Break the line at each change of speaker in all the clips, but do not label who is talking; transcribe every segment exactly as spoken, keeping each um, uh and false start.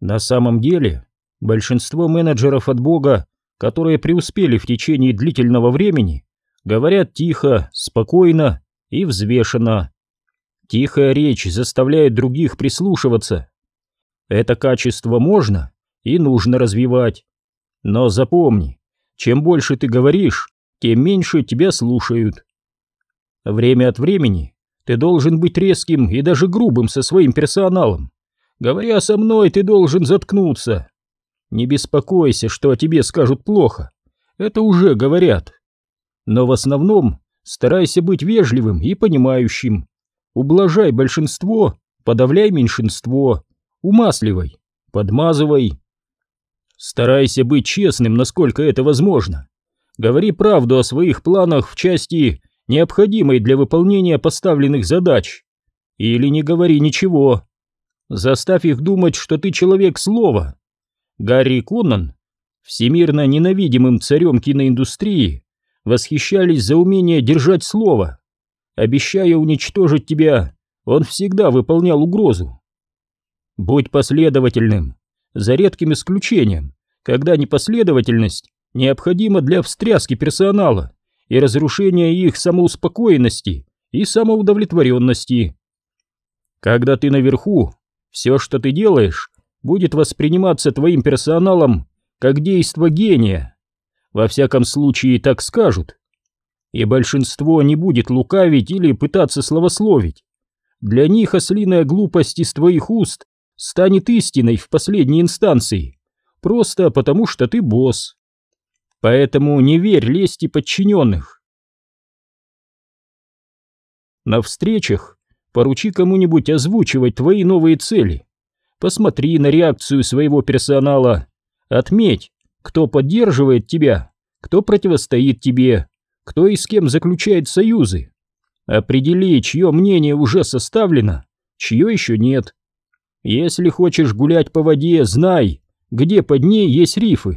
На самом деле, большинство менеджеров от Бога, которые преуспели в течение длительного времени, говорят тихо, спокойно и взвешенно. Тихая речь заставляет других прислушиваться. Это качество можно и нужно развивать. Но запомни, чем больше ты говоришь, тем меньше тебя слушают. Время от времени ты должен быть резким и даже грубым со своим персоналом. Говоря со мной, ты должен заткнуться. Не беспокойся, что о тебе скажут плохо. Это уже говорят. Но в основном старайся быть вежливым и понимающим. Ублажай большинство, подавляй меньшинство. Умасливай, подмазывай. Старайся быть честным, насколько это возможно. Говори правду о своих планах в части, необходимой для выполнения поставленных задач. Или не говори ничего. Заставь их думать, что ты человек слова. Гарри Коннан, всемирно ненавидимым царем киноиндустрии, восхищались за умение держать слово. Обещая уничтожить тебя, он всегда выполнял угрозу. Будь последовательным, за редким исключением, когда непоследовательность необходима для встряски персонала и разрушения их самоуспокоенности и самоудовлетворенности. Когда ты наверху, все, что ты делаешь, будет восприниматься твоим персоналом как действо гения. Во всяком случае, так скажут. И большинство не будет лукавить или пытаться словословить. Для них ослиная глупость из твоих уст станет истиной в последней инстанции, просто потому что ты босс. Поэтому не верь лести подчиненных. На встречах поручи кому-нибудь озвучивать твои новые цели. Посмотри на реакцию своего персонала. Отметь, кто поддерживает тебя, кто противостоит тебе, кто и с кем заключает союзы. Определи, чье мнение уже составлено, чье еще нет. Если хочешь гулять по воде, знай, где под ней есть рифы.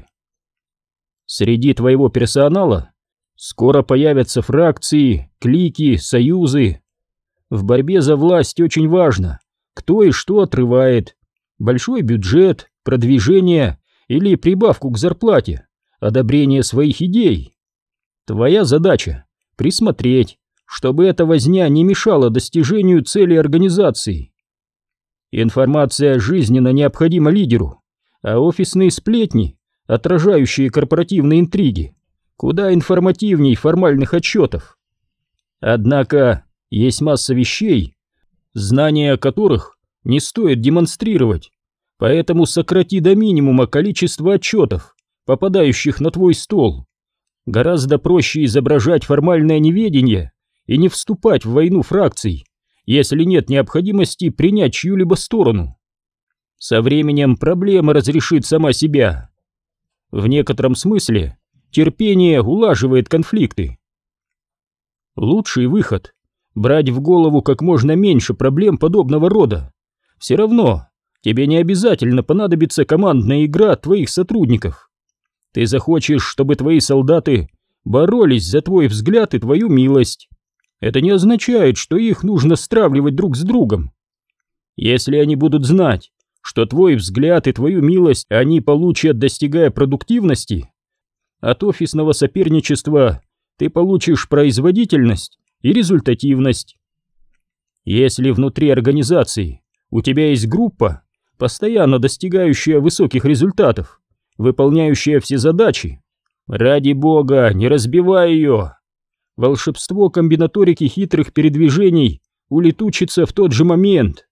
Среди твоего персонала скоро появятся фракции, клики, союзы. В борьбе за власть очень важно, кто и что отрывает. Большой бюджет, продвижение или прибавку к зарплате, одобрение своих идей. Твоя задача — присмотреть, чтобы эта возня не мешала достижению цели организации. Информация жизненно необходима лидеру, а офисные сплетни, отражающие корпоративные интриги, куда информативней формальных отчетов. Однако есть масса вещей, знания о которых не стоит демонстрировать, поэтому сократи до минимума количество отчетов, попадающих на твой стол. Гораздо проще изображать формальное неведение и не вступать в войну фракций, если нет необходимости принять чью-либо сторону. Со временем проблема разрешит сама себя. В некотором смысле терпение улаживает конфликты. Лучший выход — брать в голову как можно меньше проблем подобного рода. Все равно тебе не обязательно понадобится командная игра твоих сотрудников. Ты захочешь, чтобы твои солдаты боролись за твой взгляд и твою милость. Это не означает, что их нужно стравливать друг с другом. Если они будут знать, что твой взгляд и твою милость они получат, достигая продуктивности, от офисного соперничества ты получишь производительность и результативность. Если внутри организации у тебя есть группа, постоянно достигающая высоких результатов, выполняющая все задачи, ради бога, не разбивай ее. Волшебство комбинаторики хитрых передвижений улетучится в тот же момент.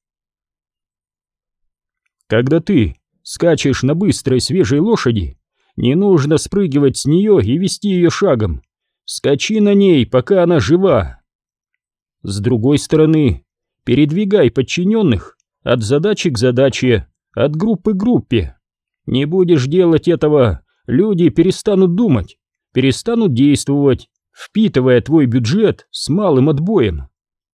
Когда ты скачешь на быстрой свежей лошади, не нужно спрыгивать с нее и вести ее шагом. Скачи на ней, пока она жива. С другой стороны, передвигай подчиненных от задачи к задаче, от группы к группе. Не будешь делать этого, люди перестанут думать, перестанут действовать, впитывая твой бюджет с малым отбоем.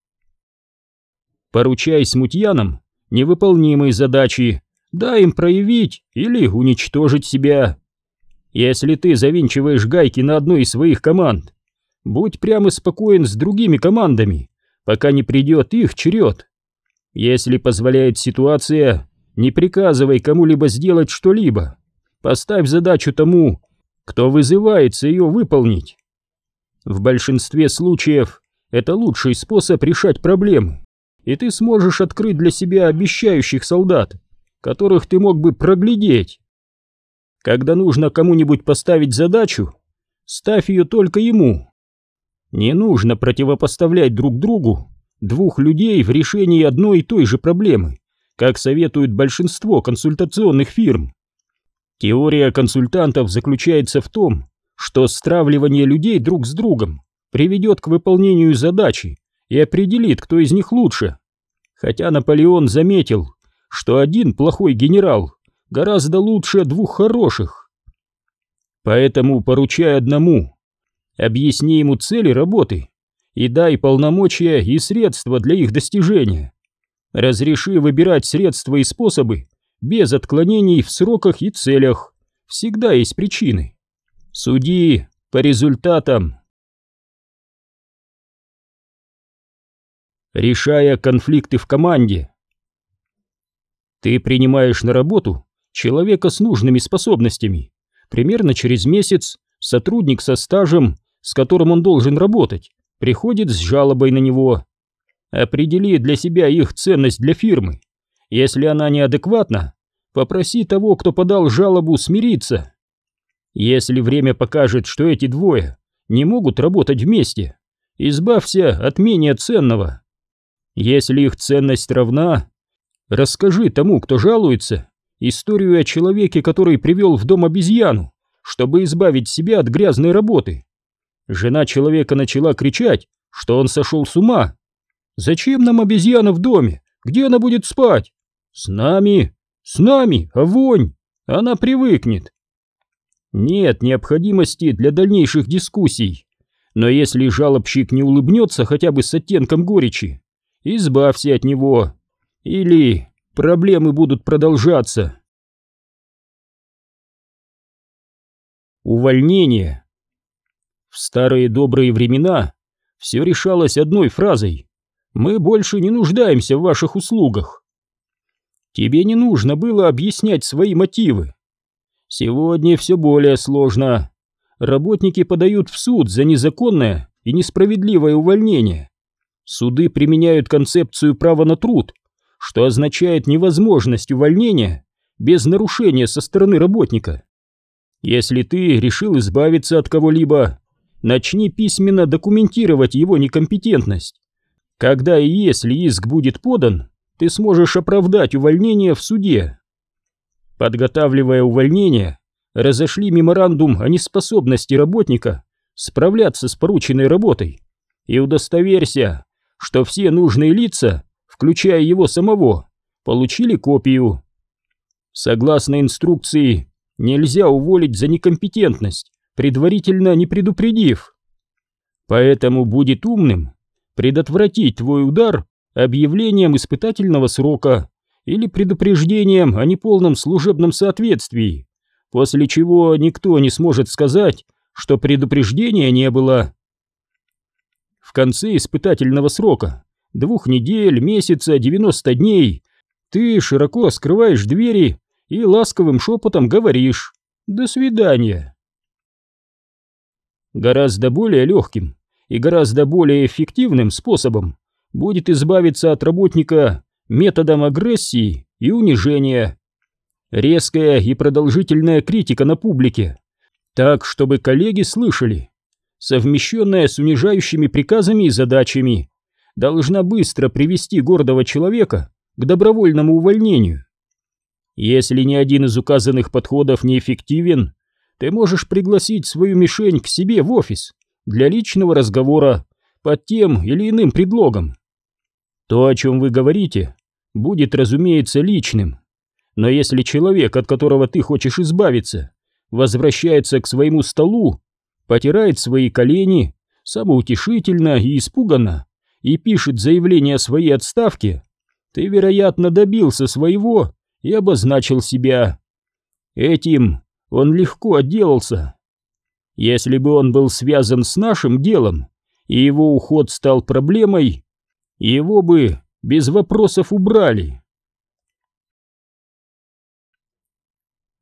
Поручай смутьянам невыполнимые задачи, дай им проявить или уничтожить себя. Если ты завинчиваешь гайки на одной из своих команд, будь прямо спокоен с другими командами, пока не придет их черед. Если позволяет ситуация, Не приказывай кому-либо сделать что-либо. Поставь задачу тому, кто вызывается ее выполнить. В большинстве случаев это лучший способ решать проблемы, и ты сможешь открыть для себя обещающих солдат, которых ты мог бы проглядеть. Когда нужно кому-нибудь поставить задачу, ставь ее только ему. Не нужно противопоставлять друг другу двух людей в решении одной и той же проблемы, как советуют большинство консультационных фирм. Теория консультантов заключается в том, что стравливание людей друг с другом приведет к выполнению задачи и определит, кто из них лучше. Хотя Наполеон заметил, что один плохой генерал гораздо лучше двух хороших. Поэтому поручай одному, объясни ему цели работы и дай полномочия и средства для их достижения. Разреши выбирать средства и способы без отклонений в сроках и целях. Всегда есть причины. Суди по результатам. Решая конфликты в команде. Ты принимаешь на работу человека с нужными способностями. Примерно через месяц сотрудник со стажем, с которым он должен работать, приходит с жалобой на него. Определи для себя их ценность для фирмы. Если она неадекватна, попроси того, кто подал жалобу, смириться. Если время покажет, что эти двое не могут работать вместе, избавься от менее ценного. Если их ценность равна, расскажи тому, кто жалуется, историю о человеке, который привел в дом обезьяну, чтобы избавить себя от грязной работы. Жена человека начала кричать, что он сошел с ума. «Зачем нам обезьяна в доме? Где она будет спать?» «С нами! С нами! А вонь! Она привыкнет!» Нет необходимости для дальнейших дискуссий, но если жалобщик не улыбнется хотя бы с оттенком горечи, избавься от него, или проблемы будут продолжаться. Увольнение. В старые добрые времена все решалось одной фразой: «Мы больше не нуждаемся в ваших услугах». Тебе не нужно было объяснять свои мотивы. Сегодня все более сложно. Работники подают в суд за незаконное и несправедливое увольнение. Суды применяют концепцию права на труд, что означает невозможность увольнения без нарушения со стороны работника. Если ты решил избавиться от кого-либо, начни письменно документировать его некомпетентность. Когда и если иск будет подан, ты сможешь оправдать увольнение в суде. Подготавливая увольнение, разошли меморандум о неспособности работника справляться с порученной работой и удостоверься, что все нужные лица, включая его самого, получили копию. Согласно инструкции, нельзя уволить за некомпетентность, предварительно не предупредив. Поэтому будет умным предотвратить твой удар объявлением испытательного срока или предупреждением о неполном служебном соответствии, после чего никто не сможет сказать, что предупреждения не было. В конце испытательного срока, двух недель, месяца, девяноста дней, ты широко раскрываешь двери и ласковым шепотом говоришь «До свидания». Гораздо более легким и гораздо более эффективным способом будет избавиться от работника методом агрессии и унижения. Резкая и продолжительная критика на публике, так, чтобы коллеги слышали, совмещенная с унижающими приказами и задачами, должна быстро привести гордого человека к добровольному увольнению. Если ни один из указанных подходов не эффективен, ты можешь пригласить свою мишень к себе в офис для личного разговора под тем или иным предлогом. То, о чем вы говорите, будет, разумеется, личным, но если человек, от которого ты хочешь избавиться, возвращается к своему столу, потирает свои колени, самоутешительно и испуганно, и пишет заявление о своей отставке, ты, вероятно, добился своего и обозначил себя. Этим он легко отделался. Если бы он был связан с нашим делом, и его уход стал проблемой, его бы без вопросов убрали.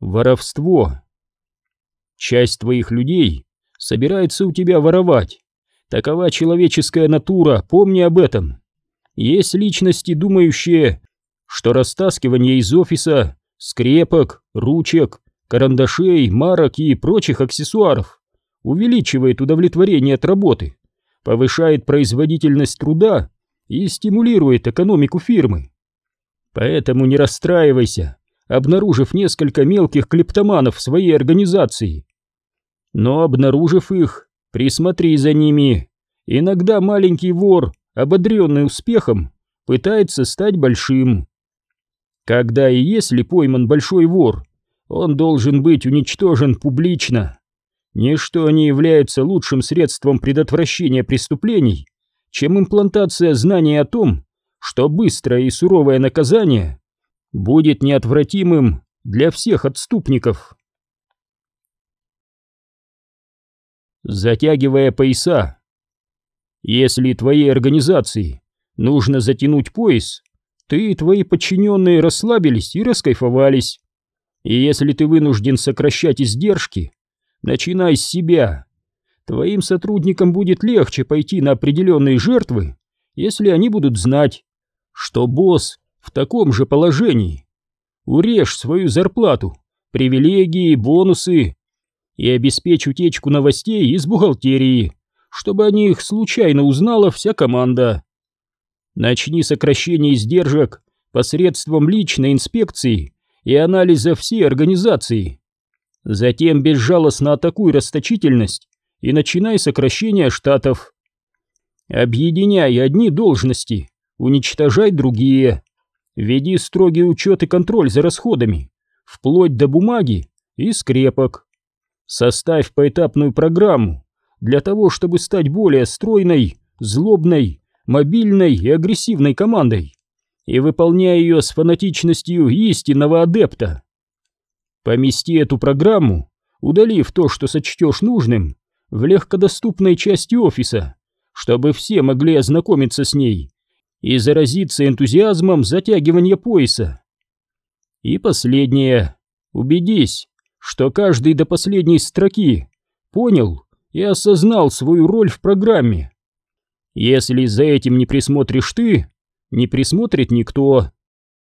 воровство. Часть твоих людей собирается у тебя воровать. Такова человеческая натура, помни об этом. Есть личности, думающие, что растаскивание из офиса скрепок, ручек, карандашей, марок и прочих аксессуаров увеличивает удовлетворение от работы, повышает производительность труда и стимулирует экономику фирмы. Поэтому не расстраивайся, обнаружив несколько мелких клептоманов в своей организации. Но обнаружив их, присмотри за ними. Иногда маленький вор, ободренный успехом, пытается стать большим. Когда и если пойман большой вор, он должен быть уничтожен публично. Ничто не является лучшим средством предотвращения преступлений, чем имплантация знания о том, что быстрое и суровое наказание будет неотвратимым для всех отступников. Затягивая пояса. Если твоей организации нужно затянуть пояс, ты и твои подчиненные расслабились и раскайфовались. И если ты вынужден сокращать издержки, начинай с себя. Твоим сотрудникам будет легче пойти на определенные жертвы, если они будут знать, что босс в таком же положении. Урежь свою зарплату, привилегии, бонусы и обеспечь утечку новостей из бухгалтерии, чтобы о них случайно узнала вся команда. Начни сокращение издержек посредством личной инспекции и анализа всей организации. Затем безжалостно атакуй расточительность и начинай сокращение штатов. Объединяй одни должности, уничтожай другие. Веди строгий учет и контроль за расходами, вплоть до бумаги и скрепок. Составь поэтапную программу для того, чтобы стать более стройной, злобной, мобильной и агрессивной командой, и выполняй ее с фанатичностью истинного адепта. Помести эту программу, удалив то, что сочтешь нужным, в легкодоступной части офиса, чтобы все могли ознакомиться с ней и заразиться энтузиазмом затягивания пояса. И последнее. Убедись, что каждый до последней строки понял и осознал свою роль в программе. Если за этим не присмотришь ты, не присмотрит никто.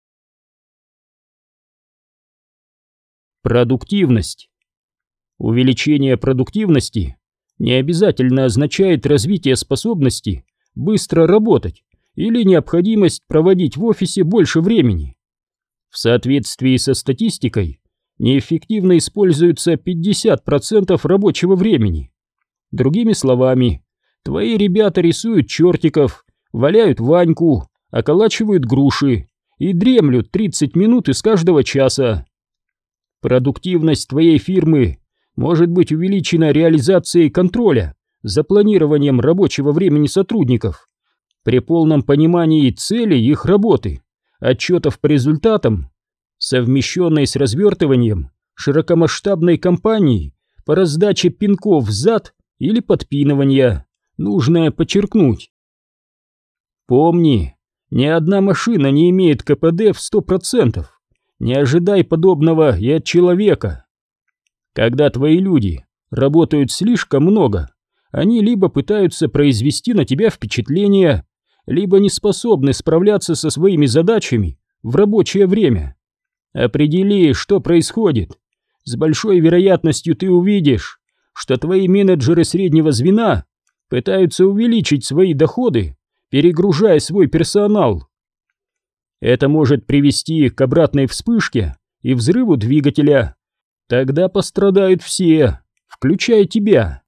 Продуктивность. Увеличение продуктивности не обязательно означает развитие способности быстро работать или необходимость проводить в офисе больше времени. В соответствии со статистикой, неэффективно используется пятьдесят процентов рабочего времени. Другими словами, твои ребята рисуют чертиков, валяют Ваньку, околачивают груши и дремлют тридцать минут из каждого часа. Продуктивность твоей фирмы может быть увеличена реализацией контроля за планированием рабочего времени сотрудников при полном понимании целей их работы, отчетов по результатам, совмещенной с развертыванием широкомасштабной кампании по раздаче пинков в зад или подпинывания, нужно подчеркнуть. Помни, ни одна машина не имеет ка пэ дэ в сто процентов, не ожидай подобного и от человека. Когда твои люди работают слишком много, они либо пытаются произвести на тебя впечатление, либо не способны справляться со своими задачами в рабочее время. Определи, что происходит. С большой вероятностью ты увидишь, что твои менеджеры среднего звена пытаются увеличить свои доходы, перегружая свой персонал. Это может привести к обратной вспышке и взрыву двигателя. Тогда пострадают все, включая тебя.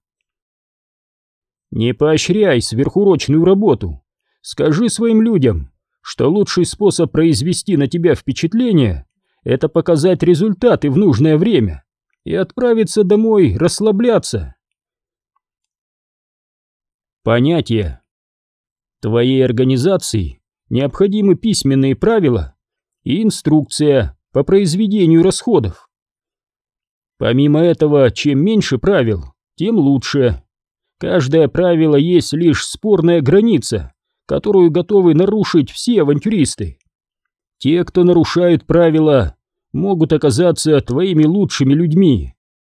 Не поощряй сверхурочную работу. Скажи своим людям, что лучший способ произвести на тебя впечатление – это показать результаты в нужное время и отправиться домой расслабляться. Понятие. Твоей организации необходимы письменные правила и инструкция по произведению расходов. Помимо этого, чем меньше правил, тем лучше. Каждое правило есть лишь спорная граница, которую готовы нарушить все авантюристы. Те, кто нарушают правила, могут оказаться твоими лучшими людьми.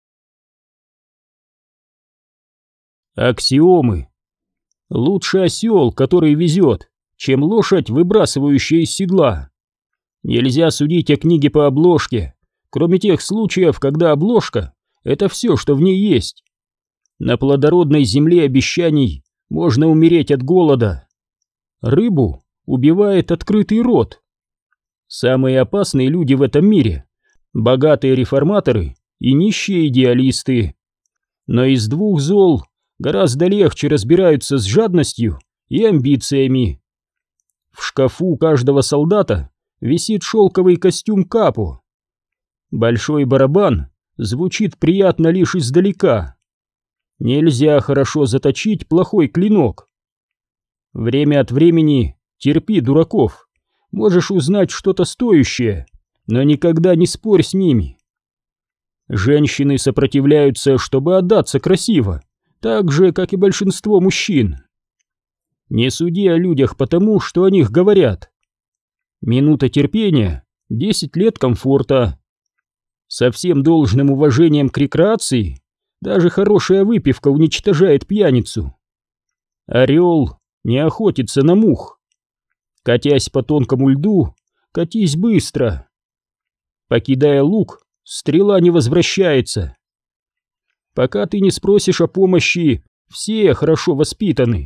Аксиомы. Лучше осел, который везет, чем лошадь, выбрасывающая из седла. Нельзя судить о книге по обложке, кроме тех случаев, когда обложка — это все, что в ней есть. На плодородной земле обещаний можно умереть от голода. Рыбу убивает открытый рот. Самые опасные люди в этом мире — богатые реформаторы и нищие идеалисты. Но из двух зол гораздо легче разбираются с жадностью и амбициями. В шкафу каждого солдата висит шелковый костюм капо. Большой барабан звучит приятно лишь издалека. Нельзя хорошо заточить плохой клинок. Время от времени терпи дураков. Можешь узнать что-то стоящее, но никогда не спорь с ними. Женщины сопротивляются, чтобы отдаться красиво, так же, как и большинство мужчин. Не суди о людях потому, что о них говорят. Минута терпения — десять лет комфорта. Со всем должным уважением к рекреации, даже хорошая выпивка уничтожает пьяницу. Орел не охотится на мух. Катясь по тонкому льду, катись быстро. Покидая луг, стрела не возвращается. Пока ты не спросишь о помощи, все хорошо воспитаны.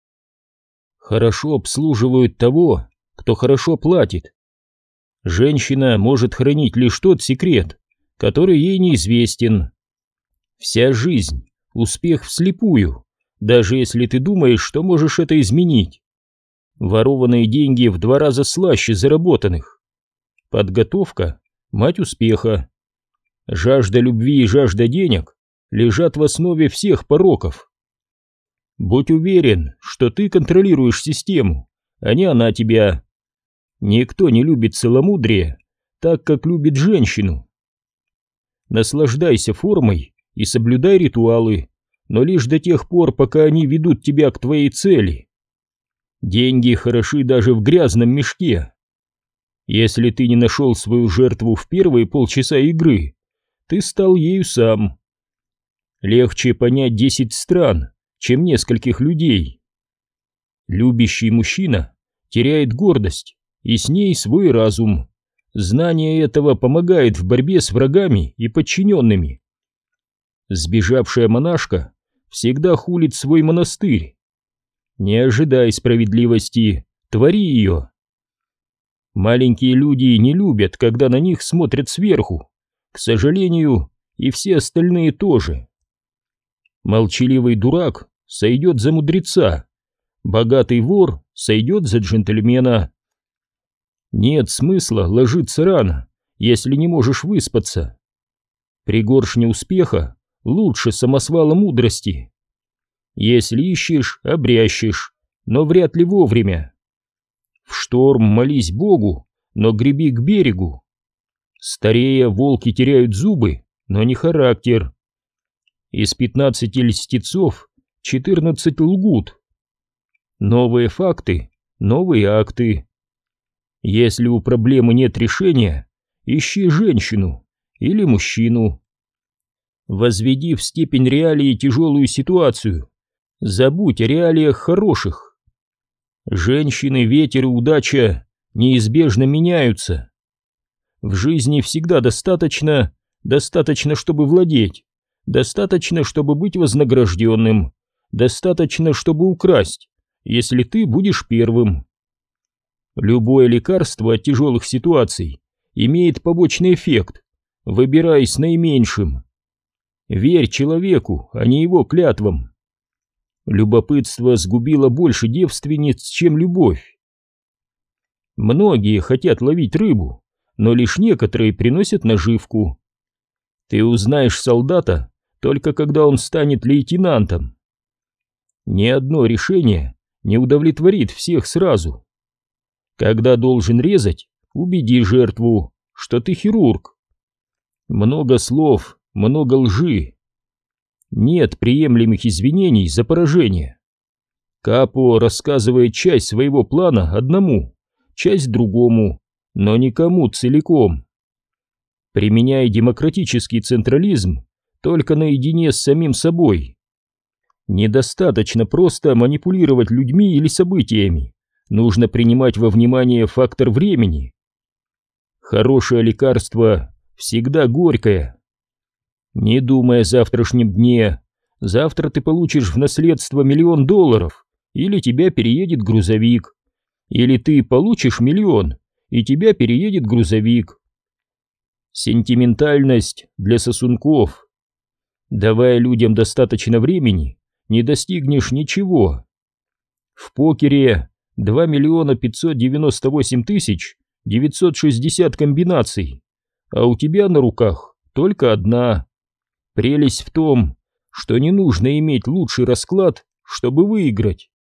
Хорошо обслуживают того, кто хорошо платит. Женщина может хранить лишь тот секрет, который ей неизвестен. Вся жизнь — успех вслепую, даже если ты думаешь, что можешь это изменить. Ворованные деньги в два раза слаще заработанных. Подготовка — мать успеха. Жажда любви и жажда денег лежат в основе всех пороков. Будь уверен, что ты контролируешь систему, а не она тебя. Никто не любит целомудрие так, как любит женщину. Наслаждайся формой и соблюдай ритуалы, но лишь до тех пор, пока они ведут тебя к твоей цели. Деньги хороши даже в грязном мешке. Если ты не нашел свою жертву в первые полчаса игры, ты стал ею сам. Легче понять десять стран, чем нескольких людей. Любящий мужчина теряет гордость и с ней свой разум. Знание этого помогает в борьбе с врагами и подчиненными. Сбежавшая монашка всегда хулит свой монастырь. Не ожидай справедливости, твори ее. Маленькие люди не любят, когда на них смотрят сверху. К сожалению, и все остальные тоже. Молчаливый дурак сойдет за мудреца, богатый вор сойдет за джентльмена. Нет смысла ложиться рано, если не можешь выспаться. Пригоршня успеха лучше самосвала мудрости. Если ищешь, обрящешь, но вряд ли вовремя. В шторм молись Богу, но греби к берегу. Старея, волки теряют зубы, но не характер. Из пятнадцати льстецов четырнадцать лгут. Новые факты, новые акты. Если у проблемы нет решения, ищи женщину или мужчину. Возведи в степень реалии тяжелую ситуацию. Забудь о реалиях хороших. Женщины, ветер и удача неизбежно меняются. В жизни всегда достаточно, достаточно, чтобы владеть, достаточно, чтобы быть вознагражденным, достаточно, чтобы украсть, если ты будешь первым. Любое лекарство от тяжелых ситуаций имеет побочный эффект. Выбирай с наименьшим. Верь человеку, а не его клятвам. Любопытство сгубило больше девственниц, чем любовь. Многие хотят ловить рыбу, но лишь некоторые приносят наживку. Ты узнаешь солдата только когда он станет лейтенантом. Ни одно решение не удовлетворит всех сразу. Когда должен резать, убеди жертву, что ты хирург. Много слов, много лжи. Нет приемлемых извинений за поражение. Капо рассказывает часть своего плана одному, часть другому, но никому целиком. Применяй демократический централизм только наедине с самим собой. Недостаточно просто манипулировать людьми или событиями, нужно принимать во внимание фактор времени. Хорошее лекарство всегда горькое. Не думай о завтрашнем дне. Завтра ты получишь в наследство миллион долларов, или тебя переедет грузовик. Или ты получишь миллион, и тебя переедет грузовик. Сентиментальность для сосунков. Давая людям достаточно времени, не достигнешь ничего. В покере два миллиона пятьсот девяносто восемь тысяч девятьсот шестьдесят комбинаций, а у тебя на руках только одна. Прелесть в том, что не нужно иметь лучший расклад, чтобы выиграть.